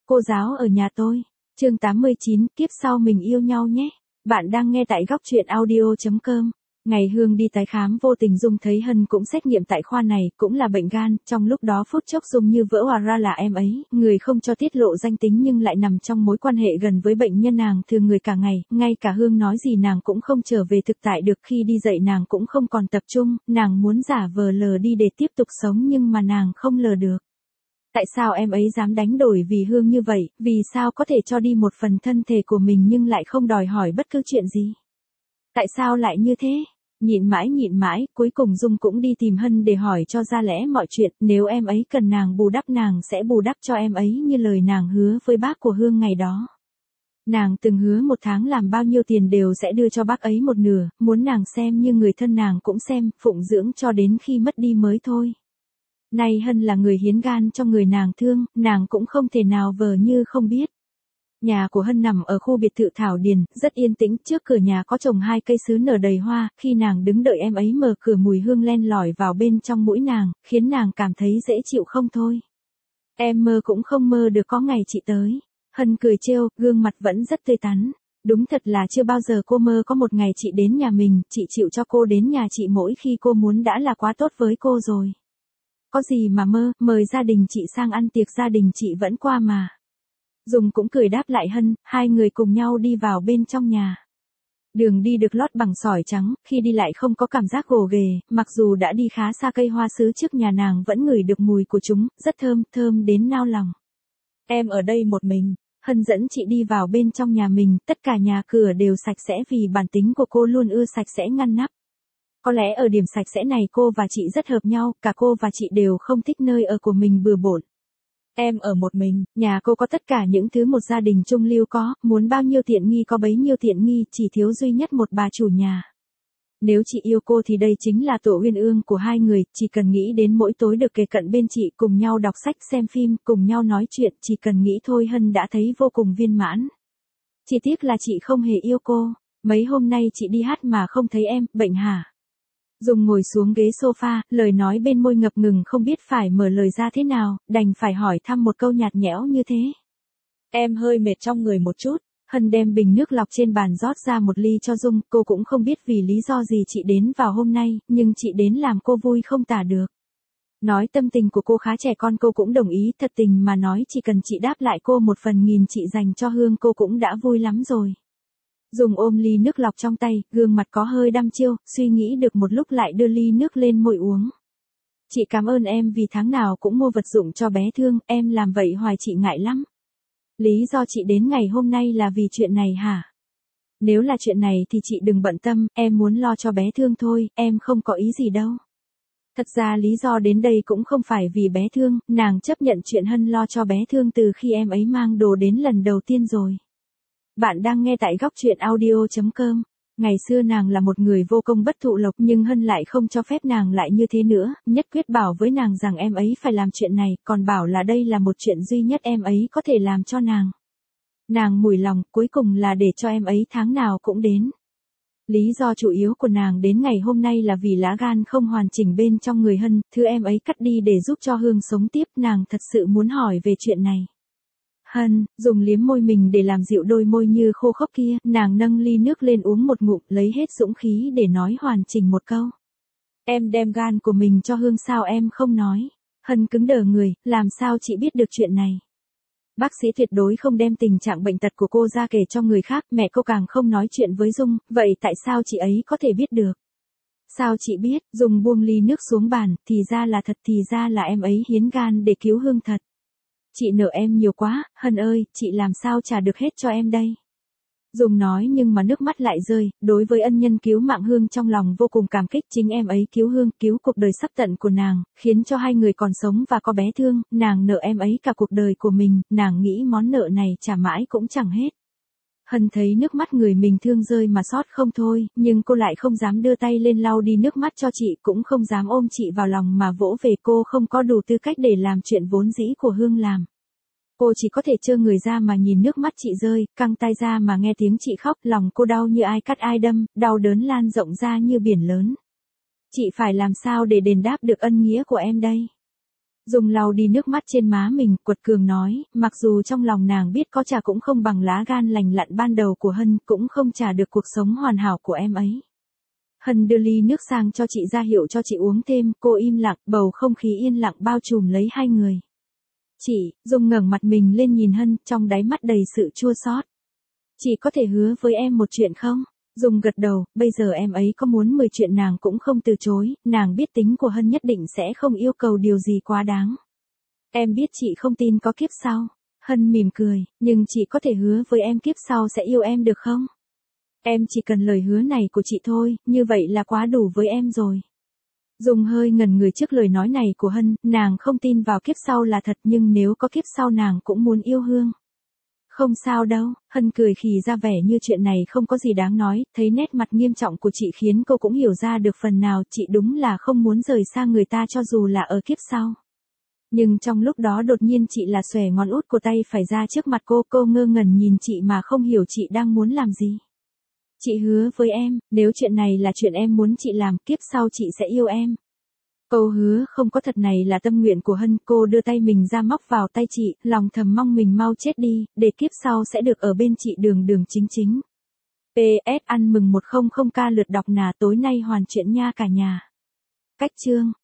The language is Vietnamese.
Cô giáo ở nhà tôi. Chương 89, kiếp sau mình yêu nhau nhé. Bạn đang nghe tại góc truyện audio.com. Ngày Hương đi tái khám vô tình Dung thấy Hân cũng xét nghiệm tại khoa này, cũng là bệnh gan, trong lúc đó phút chốc Dung như vỡ òa ra là em ấy, người không cho tiết lộ danh tính nhưng lại nằm trong mối quan hệ gần với bệnh nhân nàng thường người cả ngày, ngay cả Hương nói gì nàng cũng không trở về thực tại được, khi đi dạy nàng cũng không còn tập trung, nàng muốn giả vờ lờ đi để tiếp tục sống nhưng mà nàng không lờ được. Tại sao em ấy dám đánh đổi vì Hương như vậy, vì sao có thể cho đi một phần thân thể của mình nhưng lại không đòi hỏi bất cứ chuyện gì? Tại sao lại như thế? Nhịn mãi, cuối cùng Dung cũng đi tìm Hân để hỏi cho ra lẽ mọi chuyện, nếu em ấy cần nàng bù đắp nàng sẽ bù đắp cho em ấy như lời nàng hứa với bác của Hương ngày đó. Nàng từng hứa một tháng làm bao nhiêu tiền đều sẽ đưa cho bác ấy một nửa, muốn nàng xem như người thân nàng cũng xem, phụng dưỡng cho đến khi mất đi mới thôi. Nay Hân là người hiến gan cho người nàng thương, nàng cũng không thể nào vờ như không biết. Nhà của Hân nằm ở khu biệt thự Thảo Điền, rất yên tĩnh, trước cửa nhà có trồng 2 cây sứ nở đầy hoa, khi nàng đứng đợi em ấy mở cửa mùi hương len lỏi vào bên trong mũi nàng, khiến nàng cảm thấy dễ chịu không thôi. Em mơ cũng không mơ được có ngày chị tới. Hân cười trêu, gương mặt vẫn rất tươi tắn. Đúng thật là chưa bao giờ cô mơ có một ngày chị đến nhà mình, chị chịu cho cô đến nhà chị mỗi khi cô muốn đã là quá tốt với cô rồi. Có gì mà mơ, mời gia đình chị sang ăn tiệc gia đình chị vẫn qua mà. Dung cũng cười đáp lại Hân, hai người cùng nhau đi vào bên trong nhà. Đường đi được lót bằng sỏi trắng, khi đi lại không có cảm giác gồ ghề, mặc dù đã đi khá xa cây hoa sứ trước nhà nàng vẫn ngửi được mùi của chúng, rất thơm, thơm đến nao lòng. Em ở đây một mình. Hân dẫn chị đi vào bên trong nhà mình, tất cả nhà cửa đều sạch sẽ vì bản tính của cô luôn ưa sạch sẽ ngăn nắp. Có lẽ ở điểm sạch sẽ này cô và chị rất hợp nhau, cả cô và chị đều không thích nơi ở của mình bừa bộn. Em ở một mình, nhà cô có tất cả những thứ một gia đình trung lưu có, muốn bao nhiêu tiện nghi có bấy nhiêu tiện nghi, chỉ thiếu duy nhất một bà chủ nhà. Nếu chị yêu cô thì đây chính là tổ uyên ương của hai người, chỉ cần nghĩ đến mỗi tối được kề cận bên chị, cùng nhau đọc sách xem phim, cùng nhau nói chuyện, chỉ cần nghĩ thôi Hân đã thấy vô cùng viên mãn. Chỉ tiếc là chị không hề yêu cô, mấy hôm nay chị đi hát mà không thấy em, bệnh hả? Dung ngồi xuống ghế sofa, lời nói bên môi ngập ngừng không biết phải mở lời ra thế nào, đành phải hỏi thăm một câu nhạt nhẽo như thế. Em hơi mệt trong người một chút. Hân đem bình nước lọc trên bàn rót ra một ly cho Dung, cô cũng không biết vì lý do gì chị đến vào hôm nay, nhưng chị đến làm cô vui không tả được. Nói tâm tình của cô khá trẻ con cô cũng đồng ý, thật tình mà nói chỉ cần chị đáp lại cô 1/1000 chị dành cho Hương cô cũng đã vui lắm rồi. Dung ôm ly nước lọc trong tay, gương mặt có hơi đăm chiêu, suy nghĩ được một lúc lại đưa ly nước lên môi uống. Chị cảm ơn em vì tháng nào cũng mua vật dụng cho bé Thương, em làm vậy hoài chị ngại lắm. Lý do chị đến ngày hôm nay là vì chuyện này hả? Nếu là chuyện này thì chị đừng bận tâm, em muốn lo cho bé Thương thôi, em không có ý gì đâu. Thật ra lý do đến đây cũng không phải vì bé Thương, nàng chấp nhận chuyện Hân lo cho bé Thương từ khi em ấy mang đồ đến lần đầu tiên rồi. Bạn đang nghe tại góc truyện audio.com. Ngày xưa nàng là một người vô công bất thụ lộc nhưng Hân lại không cho phép nàng lại như thế nữa, nhất quyết bảo với nàng rằng em ấy phải làm chuyện này, còn bảo là đây là một chuyện duy nhất em ấy có thể làm cho nàng. Nàng mủi lòng, cuối cùng là để cho em ấy tháng nào cũng đến. Lý do chủ yếu của nàng đến ngày hôm nay là vì lá gan không hoàn chỉnh bên trong người Hân, thứ em ấy cắt đi để giúp cho Hương sống tiếp, nàng thật sự muốn hỏi về chuyện này. Hân, dùng liếm môi mình để làm dịu đôi môi như khô khốc kia, nàng nâng ly nước lên uống một ngụm, lấy hết dũng khí để nói hoàn chỉnh một câu. Em đem gan của mình cho Hương sao em không nói? Hân cứng đờ người, làm sao chị biết được chuyện này? Bác sĩ tuyệt đối không đem tình trạng bệnh tật của cô ra kể cho người khác, mẹ cô càng không nói chuyện với Dung, vậy tại sao chị ấy có thể biết được? Sao chị biết? Dung buông ly nước xuống bàn, thì ra là thật, thì ra là em ấy hiến gan để cứu Hương thật. Chị nợ em nhiều quá, Hân ơi, chị làm sao trả được hết cho em đây? Dung nói nhưng mà nước mắt lại rơi, đối với ân nhân cứu mạng Hương trong lòng vô cùng cảm kích, chính em ấy cứu Hương, cứu cuộc đời sắp tận của nàng, khiến cho hai người còn sống và có bé Thương, nàng nợ em ấy cả cuộc đời của mình, nàng nghĩ món nợ này trả mãi cũng chẳng hết. Hân thấy nước mắt người mình thương rơi mà xót không thôi, nhưng cô lại không dám đưa tay lên lau đi nước mắt cho chị, cũng không dám ôm chị vào lòng mà vỗ về, cô không có đủ tư cách để làm chuyện vốn dĩ của Hương làm. Cô chỉ có thể trơ người ra mà nhìn nước mắt chị rơi, căng tai ra mà nghe tiếng chị khóc, lòng cô đau như ai cắt ai đâm, đau đớn lan rộng ra như biển lớn. Chị phải làm sao để đền đáp được ân nghĩa của em đây? Dung lau đi nước mắt trên má mình, quật cường nói, mặc dù trong lòng nàng biết có trả cũng không bằng lá gan lành lặn ban đầu của Hân, cũng không trả được cuộc sống hoàn hảo của em ấy. Hân đưa ly nước sang cho chị ra hiệu cho chị uống thêm, cô im lặng, bầu không khí yên lặng bao trùm lấy hai người. Chị, Dung ngẩng mặt mình lên nhìn Hân, trong đáy mắt đầy sự chua xót. Chị có thể hứa với em một chuyện không? Dung gật đầu, bây giờ em ấy có muốn 10 chuyện nàng cũng không từ chối, nàng biết tính của Hân nhất định sẽ không yêu cầu điều gì quá đáng. Em biết chị không tin có kiếp sau. Hân mỉm cười, nhưng chị có thể hứa với em kiếp sau sẽ yêu em được không? Em chỉ cần lời hứa này của chị thôi, như vậy là quá đủ với em rồi. Dung hơi ngần người trước lời nói này của Hân, nàng không tin vào kiếp sau là thật nhưng nếu có kiếp sau nàng cũng muốn yêu Hương. Không sao đâu, Hân cười khì ra vẻ như chuyện này không có gì đáng nói, thấy nét mặt nghiêm trọng của chị khiến cô cũng hiểu ra được phần nào chị đúng là không muốn rời xa người ta cho dù là ở kiếp sau. Nhưng trong lúc đó đột nhiên chị là xòe ngón út của tay phải ra trước mặt cô ngơ ngẩn nhìn chị mà không hiểu chị đang muốn làm gì. Chị hứa với em, nếu chuyện này là chuyện em muốn chị làm, kiếp sau chị sẽ yêu em. Câu hứa không có thật này là tâm nguyện của Hân, cô đưa tay mình ra móc vào tay chị, lòng thầm mong mình mau chết đi, để kiếp sau sẽ được ở bên chị đường đường chính chính. PS ăn mừng 100k lượt đọc nà tối nay hoàn chuyện nha cả nhà. Cách chương